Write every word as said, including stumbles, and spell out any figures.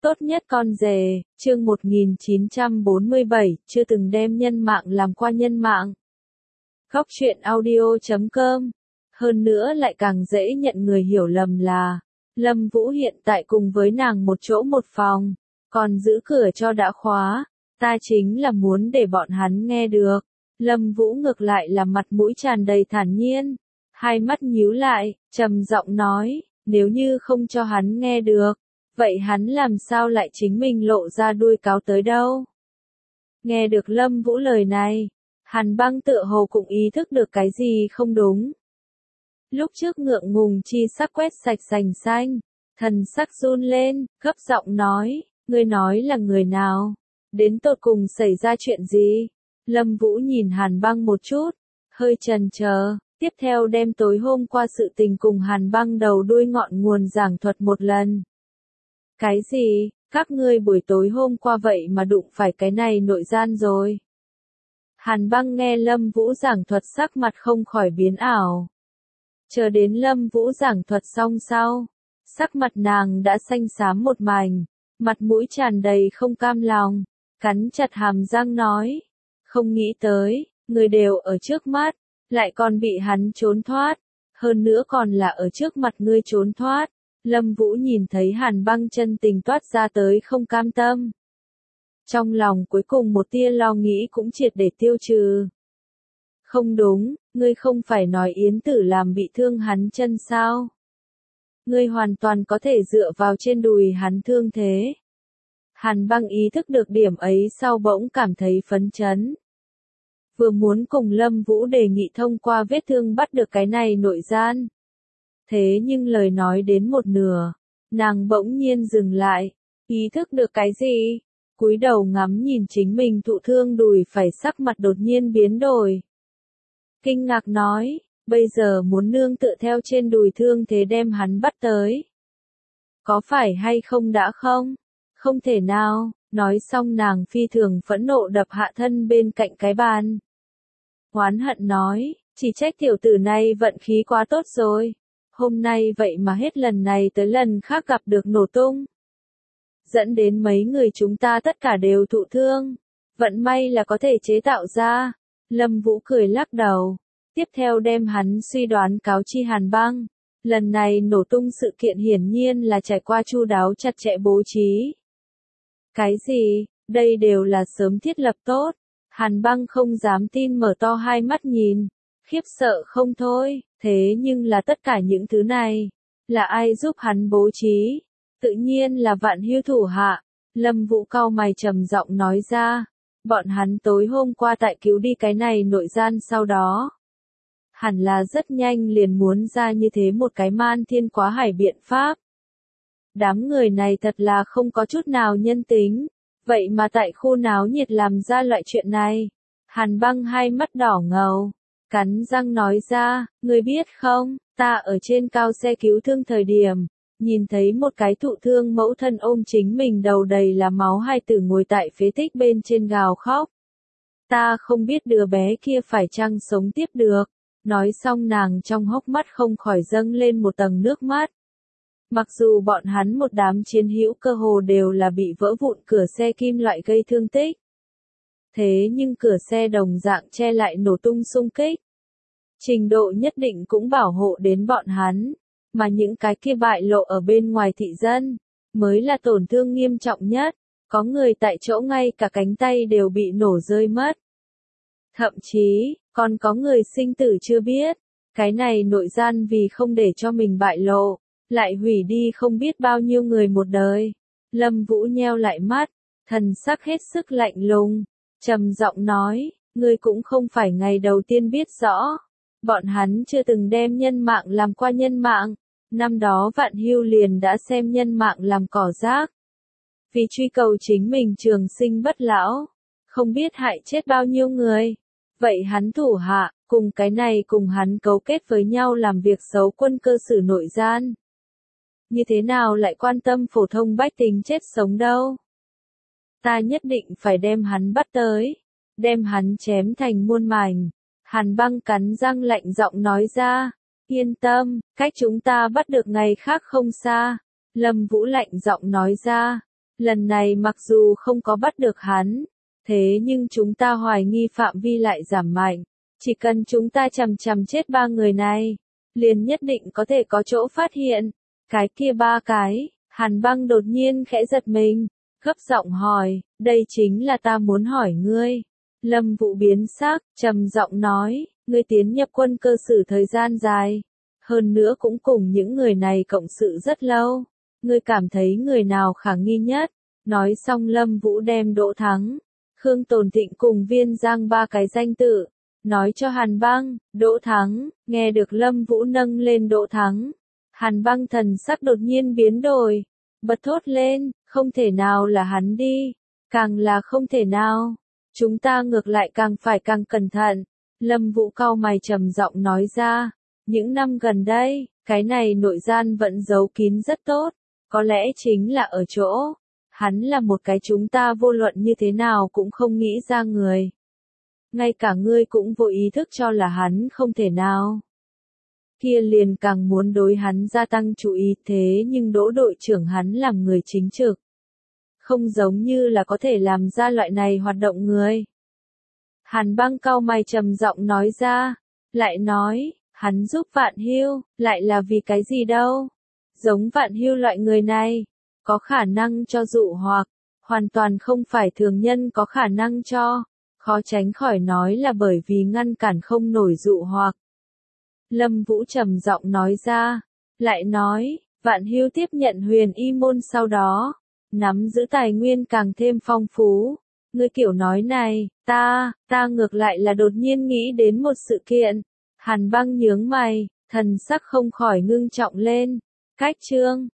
Tốt nhất con rể, chương một nghìn chín trăm bốn mươi bảy, chưa từng đem nhân mạng làm qua nhân mạng. Góc truyện audio chấm com. Hơn nữa lại càng dễ nhận người hiểu lầm là, Lâm Vũ hiện tại cùng với nàng một chỗ một phòng, còn giữ cửa cho đã khóa, ta chính là muốn để bọn hắn nghe được. Lâm Vũ ngược lại là mặt mũi tràn đầy thản nhiên, hai mắt nhíu lại, trầm giọng nói, nếu như không cho hắn nghe được, vậy hắn làm sao lại chính mình lộ ra đuôi cáo tới đâu? Nghe được Lâm Vũ lời này, Hàn Băng tựa hồ cũng ý thức được cái gì không đúng. Lúc trước ngượng ngùng chi sắc quét sạch sành xanh, thần sắc run lên, gấp giọng nói, ngươi nói là người nào? Đến tột cùng xảy ra chuyện gì? Lâm Vũ nhìn Hàn Băng một chút, hơi chần chờ, tiếp theo đem tối hôm qua sự tình cùng Hàn Băng đầu đuôi ngọn nguồn giảng thuật một lần. Cái gì, các ngươi buổi tối hôm qua vậy mà đụng phải cái này nội gian rồi? Hàn Băng nghe Lâm Vũ giảng thuật sắc mặt không khỏi biến ảo. Chờ đến Lâm Vũ giảng thuật xong sau, sắc mặt nàng đã xanh xám một mảnh, mặt mũi tràn đầy không cam lòng, cắn chặt hàm răng nói, không nghĩ tới, người đều ở trước mắt, lại còn bị hắn trốn thoát, hơn nữa còn là ở trước mặt ngươi trốn thoát. Lâm Vũ nhìn thấy Hàn Băng chân tình toát ra tới không cam tâm. Trong lòng cuối cùng một tia lo nghĩ cũng triệt để tiêu trừ. Không đúng, ngươi không phải nói Yến Tử làm bị thương hắn chân sao? Ngươi hoàn toàn có thể dựa vào trên đùi hắn thương thế. Hàn Băng ý thức được điểm ấy sau bỗng cảm thấy phấn chấn. Vừa muốn cùng Lâm Vũ đề nghị thông qua vết thương bắt được cái này nội gian. Thế nhưng lời nói đến một nửa, nàng bỗng nhiên dừng lại, ý thức được cái gì? Cúi đầu ngắm nhìn chính mình thụ thương đùi phải, sắc mặt đột nhiên biến đổi. Kinh ngạc nói, bây giờ muốn nương tựa theo trên đùi thương thế đem hắn bắt tới. Có phải hay không đã không? Không thể nào, nói xong nàng phi thường phẫn nộ đập hạ thân bên cạnh cái bàn. Oán hận nói, chỉ trách tiểu tử này vận khí quá tốt rồi. Hôm nay vậy mà hết lần này tới lần khác gặp được nổ tung. Dẫn đến mấy người chúng ta tất cả đều thụ thương. Vận may là có thể chế tạo ra. Lâm Vũ cười lắc đầu. Tiếp theo đem hắn suy đoán cáo chi Hàn Băng. Lần này nổ tung sự kiện hiển nhiên là trải qua chu đáo chặt chẽ bố trí. Cái gì, đây đều là sớm thiết lập tốt. Hàn Băng không dám tin mở to hai mắt nhìn. Khiếp sợ không thôi, thế nhưng là tất cả những thứ này, là ai giúp hắn bố trí? Tự nhiên là Vạn Hưu thủ hạ. Lâm Vũ cau mày trầm giọng nói ra, bọn hắn tối hôm qua tại cứu đi cái này nội gian sau đó. Hẳn là rất nhanh liền muốn ra như thế một cái man thiên quá hải biện pháp. Đám người này thật là không có chút nào nhân tính, vậy mà tại khu náo nhiệt làm ra loại chuyện này. Hàn Băng hai mắt đỏ ngầu. Cắn răng nói ra, ngươi biết không, ta ở trên cao xe cứu thương thời điểm, nhìn thấy một cái thụ thương mẫu thân ôm chính mình đầu đầy là máu hai tử ngồi tại phế tích bên trên gào khóc. Ta không biết đứa bé kia phải chăng sống tiếp được. Nói xong nàng trong hốc mắt không khỏi dâng lên một tầng nước mắt. Mặc dù bọn hắn một đám chiến hữu cơ hồ đều là bị vỡ vụn cửa xe kim loại gây thương tích. Thế nhưng cửa xe đồng dạng che lại nổ tung xung kích. Trình độ nhất định cũng bảo hộ đến bọn hắn, mà những cái kia bại lộ ở bên ngoài thị dân, mới là tổn thương nghiêm trọng nhất, có người tại chỗ ngay cả cánh tay đều bị nổ rơi mất. Thậm chí, còn có người sinh tử chưa biết, cái này nội gian vì không để cho mình bại lộ, lại hủy đi không biết bao nhiêu người một đời. Lâm Vũ nheo lại mắt, thần sắc hết sức lạnh lùng. Trầm giọng nói, ngươi cũng không phải ngày đầu tiên biết rõ. Bọn hắn chưa từng đem nhân mạng làm qua nhân mạng. Năm đó Vạn Hưu liền đã xem nhân mạng làm cỏ rác. Vì truy cầu chính mình trường sinh bất lão. Không biết hại chết bao nhiêu người. Vậy hắn thủ hạ, cùng cái này cùng hắn cấu kết với nhau làm việc xấu quân cơ sử nội gian. Như thế nào lại quan tâm phổ thông bách tính chết sống đâu? Ta nhất định phải đem hắn bắt tới, đem hắn chém thành muôn mảnh. Hàn Băng cắn răng lạnh giọng nói ra, yên tâm, cách chúng ta bắt được ngày khác không xa. Lâm Vũ lạnh giọng nói ra, Lần này mặc dù không có bắt được hắn, thế nhưng chúng ta hoài nghi phạm vi lại giảm mạnh. Chỉ cần chúng ta chằm chằm chết ba người này, liền nhất định có thể có chỗ phát hiện. Cái kia ba cái, Hàn Băng đột nhiên khẽ giật mình, gấp giọng hỏi, đây chính là ta muốn hỏi ngươi. Lâm Vũ biến sắc, trầm giọng nói, ngươi tiến nhập quân cơ sử thời gian dài, hơn nữa cũng cùng những người này cộng sự rất lâu. Ngươi cảm thấy người nào khả nghi nhất? Nói xong Lâm Vũ đem Đỗ Thắng, Khương Tồn Thịnh cùng Viên Giang ba cái danh tự, nói cho Hàn Băng. Đỗ Thắng, nghe được Lâm Vũ nâng lên Đỗ Thắng, Hàn Băng thần sắc đột nhiên biến đổi, bật thốt lên, không thể nào là hắn đi, càng là không thể nào. Chúng ta ngược lại càng phải càng cẩn thận. Lâm Vũ cau mày trầm giọng nói ra, những năm gần đây, cái này nội gian vẫn giấu kín rất tốt, có lẽ chính là ở chỗ, hắn là một cái chúng ta vô luận như thế nào cũng không nghĩ ra người. Ngay cả ngươi cũng vô ý thức cho là hắn không thể nào. Kia liền càng muốn đối hắn gia tăng chú ý, thế nhưng Đỗ đội trưởng hắn làm người chính trực, không giống như là có thể làm ra loại này hoạt động người. Hàn Băng cau mày trầm giọng nói ra, lại nói, hắn giúp Vạn Hưu, lại là vì cái gì đâu? Giống Vạn Hưu loại người này, có khả năng cho dụ hoặc, hoàn toàn không phải thường nhân có khả năng cho, khó tránh khỏi nói là bởi vì ngăn cản không nổi dụ hoặc. Lâm Vũ trầm giọng nói ra, lại nói, Vạn Hưu tiếp nhận Huyền Y môn sau đó, nắm giữ tài nguyên càng thêm phong phú. Ngươi kiểu nói này, ta, ta ngược lại là đột nhiên nghĩ đến một sự kiện. Hàn Băng nhướng mày, thần sắc không khỏi ngưng trọng lên. Cách chương